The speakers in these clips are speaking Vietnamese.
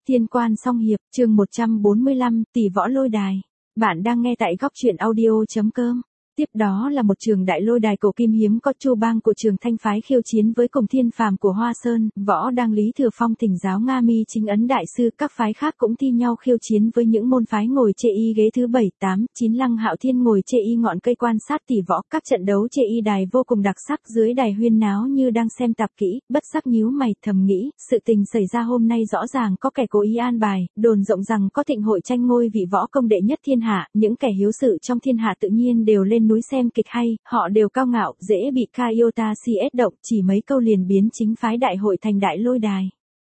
Thiên Quan Song Hiệp, chương 145, Tỷ Võ Lôi Đài. Bạn đang nghe tại góc truyện audio.com. Tiếp đó là một trường đại lôi đài cổ kim hiếm có Chu Bang của trường Thanh phái khiêu chiến với cùng Thiên Phàm của Hoa Sơn, Võ Đang Lý Thừa Phong thỉnh giáo Nga Mi Chính Ấn đại sư, các phái khác cũng thi nhau khiêu chiến với những môn phái ngồi chê y ghế thứ 7, 8, 9 Lăng Hạo Thiên ngồi chê y ngọn cây quan sát tỷ võ, các trận đấu chê y đài vô cùng đặc sắc, dưới đài huyên náo như đang xem tạp kỹ, bất giác nhíu mày thầm nghĩ, sự tình xảy ra hôm nay rõ ràng có kẻ cố ý an bài, đồn rộng rằng có thịnh hội tranh ngôi vị võ công đệ nhất thiên hạ, những kẻ hiếu sự trong thiên hạ tự nhiên đều lên núi xem kịch hay, họ đều cao ngạo, dễ bị Kaiota CS động, chỉ mấy câu liền biến chính phái đại hội thành đại lôi đài.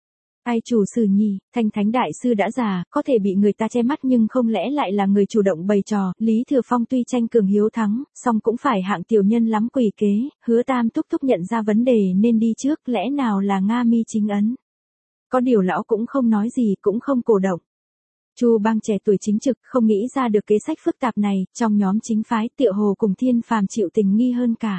Ai chủ sử nhỉ, Thanh Thánh đại sư đã già, có thể bị người ta che mắt nhưng không lẽ lại là người chủ động bày trò. Lý Thừa Phong tuy tranh cường hiếu thắng, song cũng phải hạng tiểu nhân lắm quỷ kế, Hứa Tam thúc thúc nhận ra vấn đề nên đi trước, lẽ nào là Nga Mi Chính Ấn. Có điều lão cũng không nói gì, cũng không cổ động. Chu Bang trẻ tuổi chính trực, không nghĩ ra được kế sách phức tạp này, trong nhóm chính phái tựa hồ cùng Thiên Phàm chịu tình nghi hơn cả.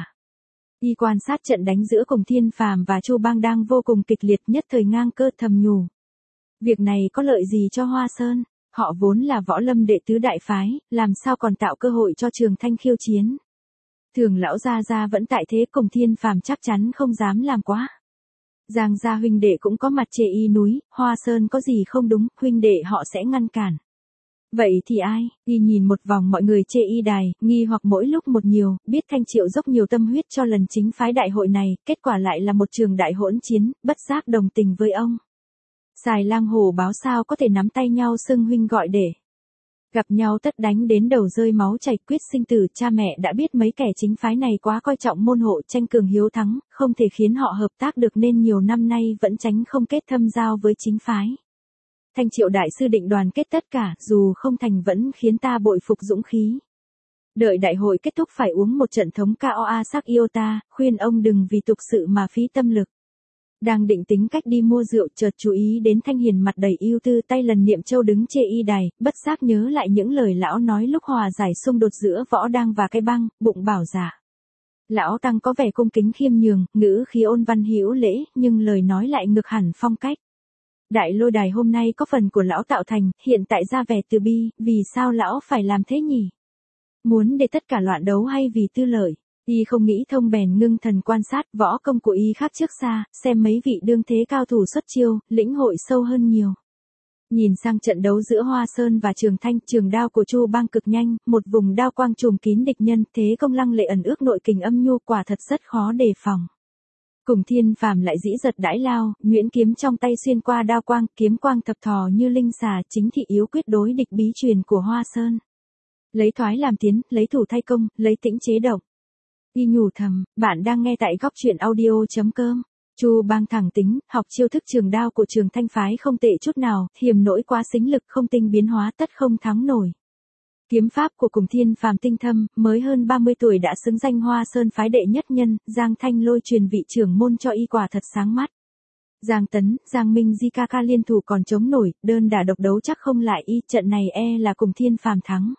Y quan sát trận đánh giữa cùng Thiên Phàm và Chu Bang đang vô cùng kịch liệt, nhất thời ngang cơ thầm nhủ. Việc này có lợi gì cho Hoa Sơn, họ vốn là võ lâm đệ tứ đại phái, làm sao còn tạo cơ hội cho Trường Thanh khiêu chiến. Thường lão gia vẫn tại thế, cùng Thiên Phàm chắc chắn không dám làm quá. Giang gia huynh đệ cũng có mặt chê y núi, Hoa Sơn có gì không đúng, huynh đệ họ sẽ ngăn cản. Vậy thì ai? Y nhìn một vòng mọi người chê y đài, nghi hoặc mỗi lúc một nhiều, biết Thanh Triệu dốc nhiều tâm huyết cho lần chính phái đại hội này, kết quả lại là một trường đại hỗn chiến, bất giác đồng tình với ông. Xài Lang Hổ báo sao có thể nắm tay nhau xưng huynh gọi đệ. Gặp nhau tất đánh đến đầu rơi máu chảy, quyết sinh tử, cha mẹ đã biết mấy kẻ chính phái này quá coi trọng môn hộ tranh cường hiếu thắng, không thể khiến họ hợp tác được nên nhiều năm nay vẫn tránh không kết thâm giao với chính phái. Thanh Triệu đại sư định đoàn kết tất cả, dù không thành vẫn khiến ta bội phục dũng khí. Đợi đại hội kết thúc phải uống một trận thống KOA sắc Iota, khuyên ông đừng vì tục sự mà phí tâm lực. Đang định tính cách đi mua rượu, chợt chú ý đến Thanh Hiền mặt đầy ưu tư, tay lần niệm châu đứng chê y đài, bất giác nhớ lại những lời lão nói lúc hòa giải xung đột giữa Võ Đang và Cái Băng, bụng bảo dạ. Lão tăng có vẻ cung kính khiêm nhường, ngữ khí ôn văn hữu lễ, nhưng lời nói lại ngược hẳn phong cách. Đại lôi đài hôm nay có phần của lão tạo thành, hiện tại ra vẻ từ bi, vì sao lão phải làm thế nhỉ? Muốn để tất cả loạn đấu hay vì tư lợi? Y không nghĩ thông bèn ngưng thần quan sát, võ công của y khác trước xa, xem mấy vị đương thế cao thủ xuất chiêu, lĩnh hội sâu hơn nhiều. Nhìn sang trận đấu giữa Hoa Sơn và Trường Thanh, trường đao của Chu Bang cực nhanh, một vùng đao quang trùm kín địch nhân, thế công lăng lệ ẩn ước nội kình âm nhu, quả thật rất khó đề phòng. Cùng Thiên Phàm lại dĩ giật đãi lao, nhuyễn kiếm trong tay xuyên qua đao quang, kiếm quang thập thò như linh xà, chính thị yếu quyết đối địch bí truyền của Hoa Sơn. Lấy thoái làm tiến, lấy thủ thay công, lấy tĩnh chế động. Y nhủ thầm, bạn đang nghe tại góc truyện audio.com. Chu Bang thẳng tính, học chiêu thức trường đao của trường Thanh phái không tệ chút nào, hiềm nỗi quá xính lực không tinh biến hóa tất không thắng nổi. Kiếm pháp của cùng Thiên Phàm tinh thâm, mới hơn 30 tuổi đã xứng danh Hoa Sơn phái đệ nhất nhân, Giang Thanh Lôi truyền vị trưởng môn cho y quả thật sáng mắt. Giang Tấn, Giang Minh Di ca liên thủ còn chống nổi, đơn đả độc đấu chắc không lại y, trận này là cùng Thiên Phàm thắng.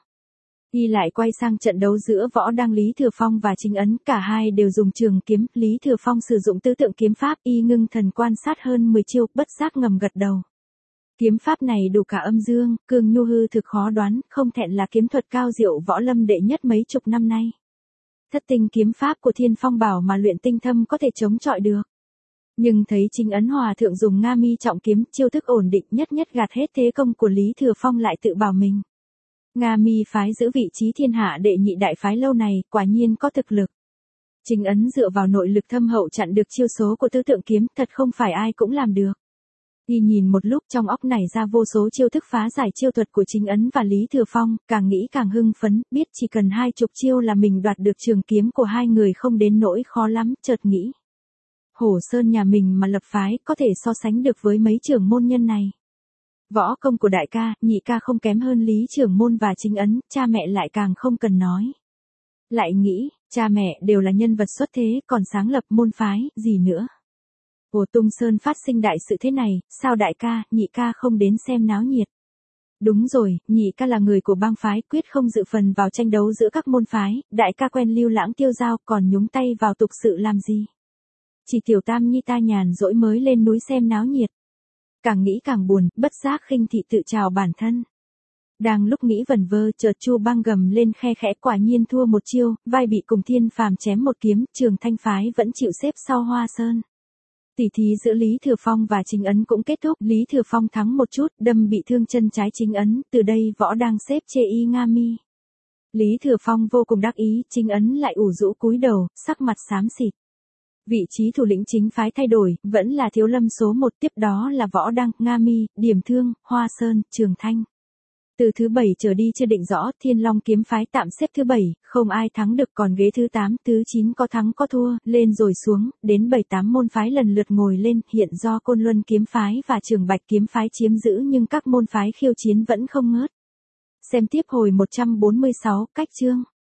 Y lại quay sang trận đấu giữa Võ Đang Lý Thừa Phong và Chính Ấn, cả hai đều dùng trường kiếm, Lý Thừa Phong sử dụng tứ tượng kiếm pháp, y ngưng thần quan sát hơn 10 chiêu, bất giác ngầm gật đầu. Kiếm pháp này đủ cả âm dương, cương nhu hư thực khó đoán, không thẹn là kiếm thuật cao diệu võ lâm đệ nhất mấy chục năm nay. Thất tinh kiếm pháp của Thiên Phong bảo mà luyện tinh thâm có thể chống chọi được. Nhưng thấy Chính Ấn hòa thượng dùng Nga Mi trọng kiếm, chiêu thức ổn định nhất gạt hết thế công của Lý Thừa Phong lại tự bảo mình. Nga Mi phái giữ vị trí thiên hạ đệ nhị đại phái lâu này, quả nhiên có thực lực. Chính Ấn dựa vào nội lực thâm hậu chặn được chiêu số của tứ tượng kiếm, thật không phải ai cũng làm được. Y nhìn một lúc trong óc nảy ra vô số chiêu thức phá giải chiêu thuật của Chính Ấn và Lý Thừa Phong, càng nghĩ càng hưng phấn, biết chỉ cần 20 chiêu là mình đoạt được trường kiếm của hai người không đến nỗi khó lắm, chợt nghĩ. Hổ Sơn nhà mình mà lập phái có thể so sánh được với mấy trưởng môn nhân này. Võ công của đại ca, nhị ca không kém hơn Lý trưởng môn và Chính Ấn, cha mẹ lại càng không cần nói. Lại nghĩ, cha mẹ đều là nhân vật xuất thế, còn sáng lập môn phái, gì nữa. Ồ, Tung Sơn phát sinh đại sự thế này, sao đại ca, nhị ca không đến xem náo nhiệt? Đúng rồi, nhị ca là người của bang phái, quyết không dự phần vào tranh đấu giữa các môn phái, đại ca quen lưu lãng tiêu dao, còn nhúng tay vào tục sự làm gì? Chỉ tiểu tam nhi ta nhàn rỗi mới lên núi xem náo nhiệt. càng nghĩ càng buồn, bất giác khinh thị tự trào bản thân. Đang lúc nghĩ vẩn vơ, chợt Chu Bang gầm lên khe khẽ, quả nhiên thua một chiêu, vai bị Cùng Thiên Phàm chém một kiếm, Trường Thanh phái vẫn chịu xếp sau Hoa Sơn. Tỉ thí giữa Lý Thừa Phong và Chính Ấn cũng kết thúc, Lý Thừa Phong thắng một chút, đâm bị thương chân trái Chính Ấn, từ đây võ đang xếp chê y nga mi. Lý Thừa Phong vô cùng đắc ý, Chính Ấn lại ủ rũ cúi đầu, sắc mặt xám xịt. Vị trí thủ lĩnh chính phái thay đổi, vẫn là Thiếu Lâm số 1, tiếp đó là Võ Đăng, Nga Mi, Điểm Thương, Hoa Sơn, Trường Thanh. Từ thứ 7 trở đi chưa định rõ, Thiên Long kiếm phái tạm xếp thứ 7, không ai thắng được, còn ghế thứ 8, thứ 9 có thắng có thua, lên rồi xuống, đến 7-8 môn phái lần lượt ngồi lên, hiện do Côn Luân kiếm phái và Trường Bạch kiếm phái chiếm giữ nhưng các môn phái khiêu chiến vẫn không ngớt. Xem tiếp hồi 146, cách chương.